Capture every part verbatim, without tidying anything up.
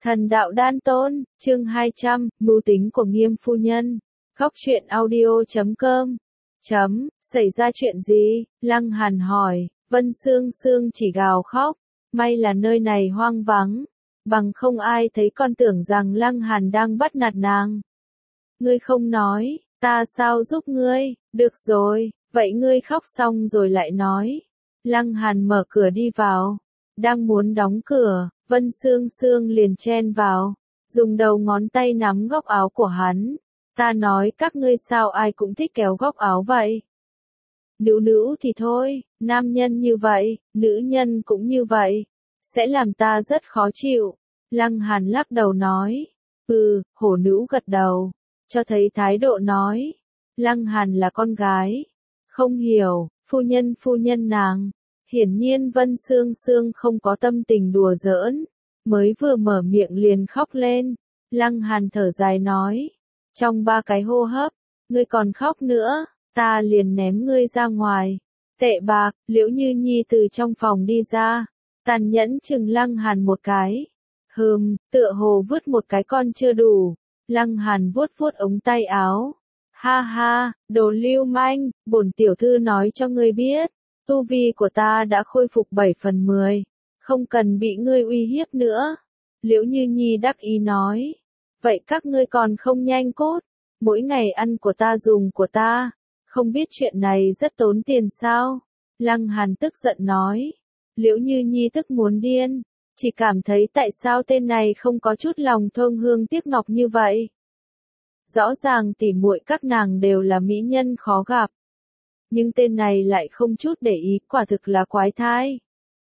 Thần đạo đan tôn, chương hai trăm, mưu tính của Nghiêm phu nhân. Góc truyện audio chấm com. Chấm, xảy ra chuyện gì? Lăng Hàn hỏi. Vân Sương Sương chỉ gào khóc. May là nơi này hoang vắng. Bằng không ai thấy con tưởng rằng Lăng Hàn đang bắt nạt nàng. Ngươi không nói, ta sao giúp ngươi? Được rồi, vậy ngươi khóc xong rồi lại nói. Lăng Hàn mở cửa đi vào. Đang muốn đóng cửa, Vân Sương Sương liền chen vào, dùng đầu ngón tay nắm góc áo của hắn. Ta nói các ngươi sao ai cũng thích kéo góc áo vậy? Nữ nữ thì thôi, nam nhân như vậy, nữ nhân cũng như vậy, sẽ làm ta rất khó chịu. Lăng Hàn lắc đầu nói. Ừ, hổ nữ gật đầu, cho thấy thái độ nói. Lăng Hàn là con gái, không hiểu, phu nhân phu nhân nàng. Hiển nhiên Vân Sương Sương không có tâm tình đùa giỡn, mới vừa mở miệng liền khóc lên. Lăng Hàn thở dài nói, trong ba cái hô hấp, ngươi còn khóc nữa, ta liền ném ngươi ra ngoài. Tệ bạc, Liễu Như Nhi từ trong phòng đi ra, tàn nhẫn chừng Lăng Hàn một cái. Hừm, tựa hồ vứt một cái con chưa đủ. Lăng Hàn vuốt vuốt ống tay áo. Ha ha, đồ lưu manh, bổn tiểu thư nói cho ngươi biết. Tu vi của ta đã khôi phục bảy phần mười, không cần bị ngươi uy hiếp nữa. Liễu Như Nhi đắc ý nói. Vậy các ngươi còn không nhanh cốt, mỗi ngày ăn của ta dùng của ta, không biết chuyện này rất tốn tiền sao? Lăng Hàn tức giận nói. Liễu Như Nhi tức muốn điên, chỉ cảm thấy tại sao tên này không có chút lòng thương hương tiếc ngọc như vậy. Rõ ràng tỉ muội các nàng đều là mỹ nhân khó gặp. Nhưng tên này lại không chút để ý, quả thực là quái thai.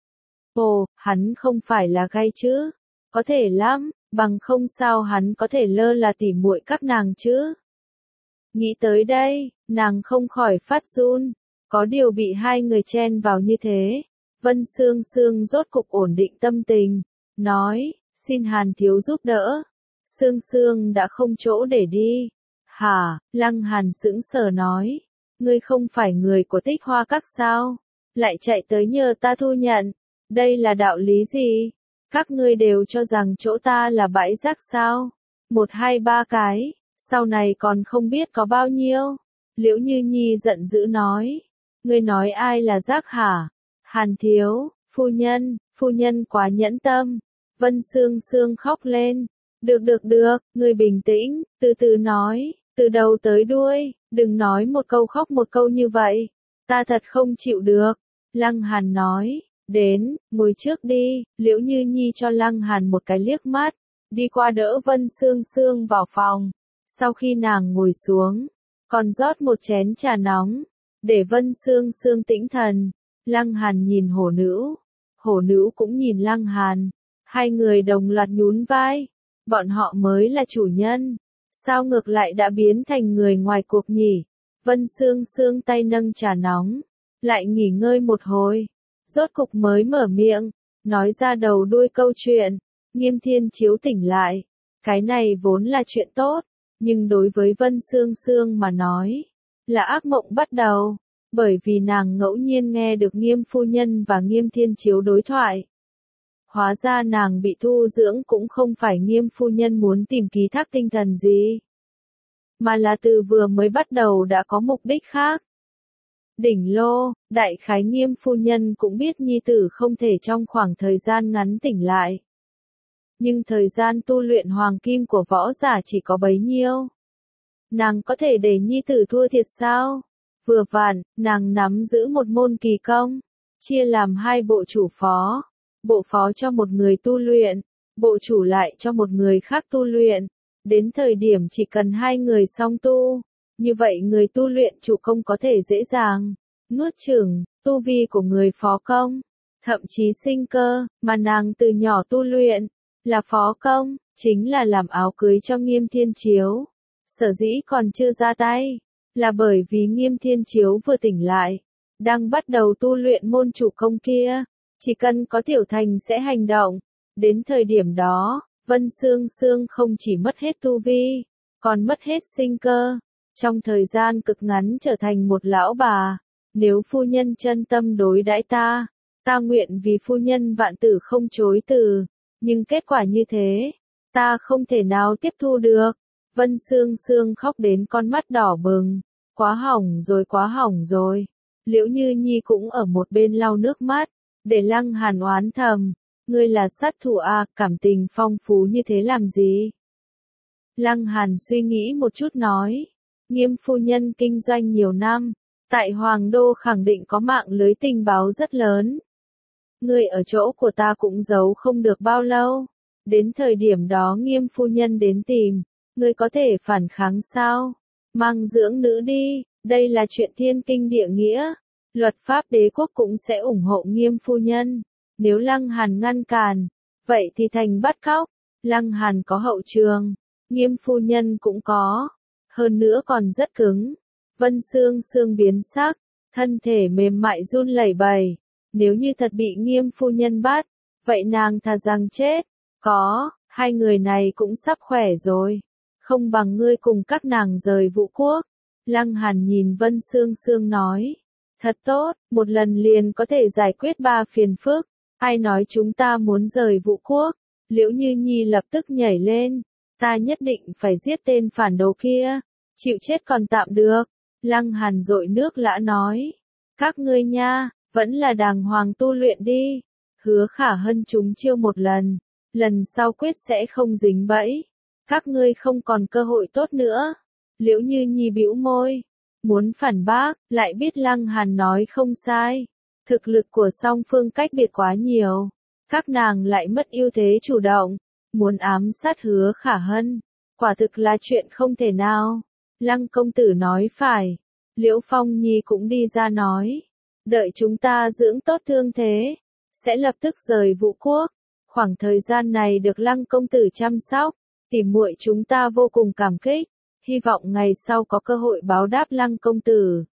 Ồ, hắn không phải là gay chứ? Có thể lắm, bằng không sao hắn có thể lơ là tỉ muội các nàng chứ? Nghĩ tới đây, nàng không khỏi phát run. Có điều bị hai người chen vào như thế. Vân Sương Sương rốt cục ổn định tâm tình, nói, xin Hàn thiếu giúp đỡ. Sương Sương đã không chỗ để đi. Hả? Lăng Hàn sững sờ nói. Ngươi không phải người của Tích Hoa Các sao? Lại chạy tới nhờ ta thu nhận. Đây là đạo lý gì? Các ngươi đều cho rằng chỗ ta là bãi rác sao? Một hai ba cái, sau này còn không biết có bao nhiêu. Liễu Như Nhi giận dữ nói. Ngươi nói ai là rác hả? Hàn thiếu, phu nhân, phu nhân quá nhẫn tâm. Vân Sương Sương khóc lên. Được được được, ngươi bình tĩnh, từ từ nói, từ đầu tới đuôi, đừng nói một câu khóc một câu như vậy. Ta thật không chịu được. Lăng Hàn nói, đến, ngồi trước đi. Liễu Như Nhi cho Lăng Hàn một cái liếc mắt, đi qua đỡ Vân Sương Sương vào phòng. Sau khi nàng ngồi xuống, còn rót một chén trà nóng, để Vân Sương Sương tĩnh thần. Lăng Hàn nhìn hổ nữ, hổ nữ cũng nhìn Lăng Hàn, hai người đồng loạt nhún vai. Bọn họ mới là chủ nhân, sao ngược lại đã biến thành người ngoài cuộc nhỉ? Vân Sương Sương tay nâng trà nóng, lại nghỉ ngơi một hồi, rốt cục mới mở miệng, nói ra đầu đuôi câu chuyện. Nghiêm Thiên Chiếu tỉnh lại, cái này vốn là chuyện tốt, nhưng đối với Vân Sương Sương mà nói, là ác mộng bắt đầu, bởi vì nàng ngẫu nhiên nghe được Nghiêm phu nhân và Nghiêm Thiên Chiếu đối thoại. Hóa ra nàng bị thu dưỡng cũng không phải Nghiêm phu nhân muốn tìm ký thác tinh thần gì, mà là từ vừa mới bắt đầu đã có mục đích khác. Đỉnh lô, đại khái Nghiêm phu nhân cũng biết nhi tử không thể trong khoảng thời gian ngắn tỉnh lại. Nhưng thời gian tu luyện hoàng kim của võ giả chỉ có bấy nhiêu. Nàng có thể để nhi tử thua thiệt sao? Vừa vặn, nàng nắm giữ một môn kỳ công, chia làm hai bộ chủ phó. Bộ phó cho một người tu luyện, bộ chủ lại cho một người khác tu luyện. Đến thời điểm chỉ cần hai người song tu, như vậy người tu luyện chủ công có thể dễ dàng nuốt chửng tu vi của người phó công, thậm chí sinh cơ. Mà nàng từ nhỏ tu luyện là phó công, chính là làm áo cưới cho Nghiêm Thiên Chiếu. Sở dĩ còn chưa ra tay, là bởi vì Nghiêm Thiên Chiếu vừa tỉnh lại, đang bắt đầu tu luyện môn chủ công kia. Chỉ cần có tiểu thành sẽ hành động. Đến thời điểm đó, Vân Sương Sương không chỉ mất hết tu vi, còn mất hết sinh cơ. Trong thời gian cực ngắn trở thành một lão bà. Nếu phu nhân chân tâm đối đãi ta, ta nguyện vì phu nhân vạn tử không chối từ. Nhưng kết quả như thế, Ta không thể nào tiếp thu được. Vân Sương Sương khóc đến con mắt đỏ bừng. Quá hỏng rồi, quá hỏng rồi. Liễu Như Nhi cũng ở một bên lau nước mắt, để Lăng Hàn oán thầm. Ngươi là sát thủ à, cảm tình phong phú như thế làm gì? Lăng Hàn suy nghĩ một chút nói. Nghiêm phu nhân kinh doanh nhiều năm, tại Hoàng Đô khẳng định có mạng lưới tình báo rất lớn. Ngươi ở chỗ của ta cũng giấu không được bao lâu. Đến thời điểm đó Nghiêm phu nhân đến tìm, ngươi có thể phản kháng sao? Mang dưỡng nữ đi, đây là chuyện thiên kinh địa nghĩa. Luật pháp đế quốc cũng sẽ ủng hộ Nghiêm phu nhân. Nếu Lăng Hàn ngăn cản, vậy thì thành bắt cóc. Lăng Hàn có hậu trường, Nghiêm phu nhân cũng có. Hơn nữa còn rất cứng. Vân Sương Sương biến sắc, thân thể mềm mại run lẩy bẩy. Nếu như thật bị Nghiêm phu nhân bắt, vậy nàng thà rằng chết. Có, hai người này cũng sắp khỏe rồi. Không bằng ngươi cùng các nàng rời Vũ Quốc. Lăng Hàn nhìn Vân Sương Sương nói. Thật tốt, một lần liền có thể giải quyết ba phiền phức. Ai nói chúng ta muốn rời Vũ Quốc? Liễu Như Nhi lập tức nhảy lên. Ta nhất định phải giết tên phản đồ kia. Chịu chết còn tạm được. Lăng Hàn dội nước lã nói. Các ngươi nha, vẫn là đàng hoàng tu luyện đi. Hứa Khả Hân chúng chiêu một lần. Lần sau quyết sẽ không dính bẫy. Các ngươi không còn cơ hội tốt nữa. Liễu Như Nhi bĩu môi. Muốn phản bác, lại biết Lăng Hàn nói không sai. Thực lực của song phương cách biệt quá nhiều. Các nàng lại mất ưu thế chủ động. Muốn ám sát Hứa Khả Hân. Quả thực là chuyện không thể nào. Lăng công tử nói phải. Liễu Phong Nhi cũng đi ra nói. Đợi chúng ta dưỡng tốt thương thế. Sẽ lập tức rời Vũ Quốc. Khoảng thời gian này được Lăng công tử chăm sóc. Tỉ muội chúng ta vô cùng cảm kích. Hy vọng ngày sau có cơ hội báo đáp Lăng công tử.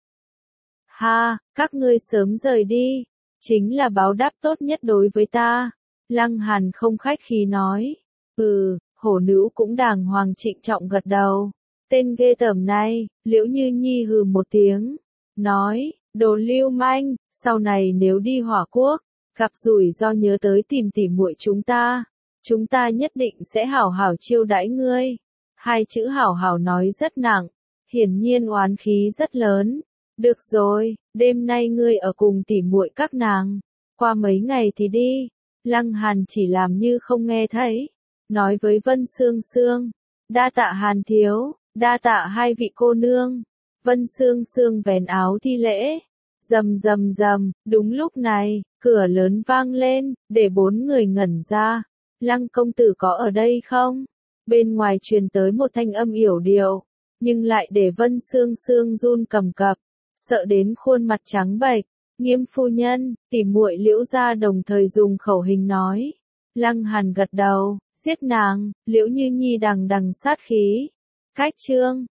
Ha, các ngươi sớm rời đi. Chính là báo đáp tốt nhất đối với ta. Lăng Hàn không khách khí nói. Ừ, hổ nữ cũng đàng hoàng trịnh trọng gật đầu. Tên ghê tởm này, Liễu Như Nhi hừ một tiếng. Nói, đồ lưu manh, sau này nếu đi Hỏa Quốc, gặp rủi ro nhớ tới tìm tỉ muội chúng ta. Chúng ta nhất định sẽ hảo hảo chiêu đãi ngươi. Hai chữ hảo hảo nói rất nặng, hiển nhiên oán khí rất lớn. Được rồi, đêm nay ngươi ở cùng tỉ muội các nàng. Qua mấy ngày thì đi. Lăng Hàn chỉ làm như không nghe thấy. Nói với Vân Sương Sương. Đa tạ Hàn thiếu, đa tạ hai vị cô nương. Vân Sương Sương vén áo thi lễ. Rầm rầm rầm, đúng lúc này, cửa lớn vang lên, để bốn người ngẩn ra. Lăng công tử có ở đây không? Bên ngoài truyền tới một thanh âm yểu điệu, nhưng lại để Vân Sương Sương run cầm cập, sợ đến khuôn mặt trắng bệch. Nghiêm phu nhân, tỉ muội Liễu gia đồng thời dùng khẩu hình nói. Lăng Hàn gật đầu, giết nàng. Liễu Như Nhi đằng đằng sát khí. Cách chương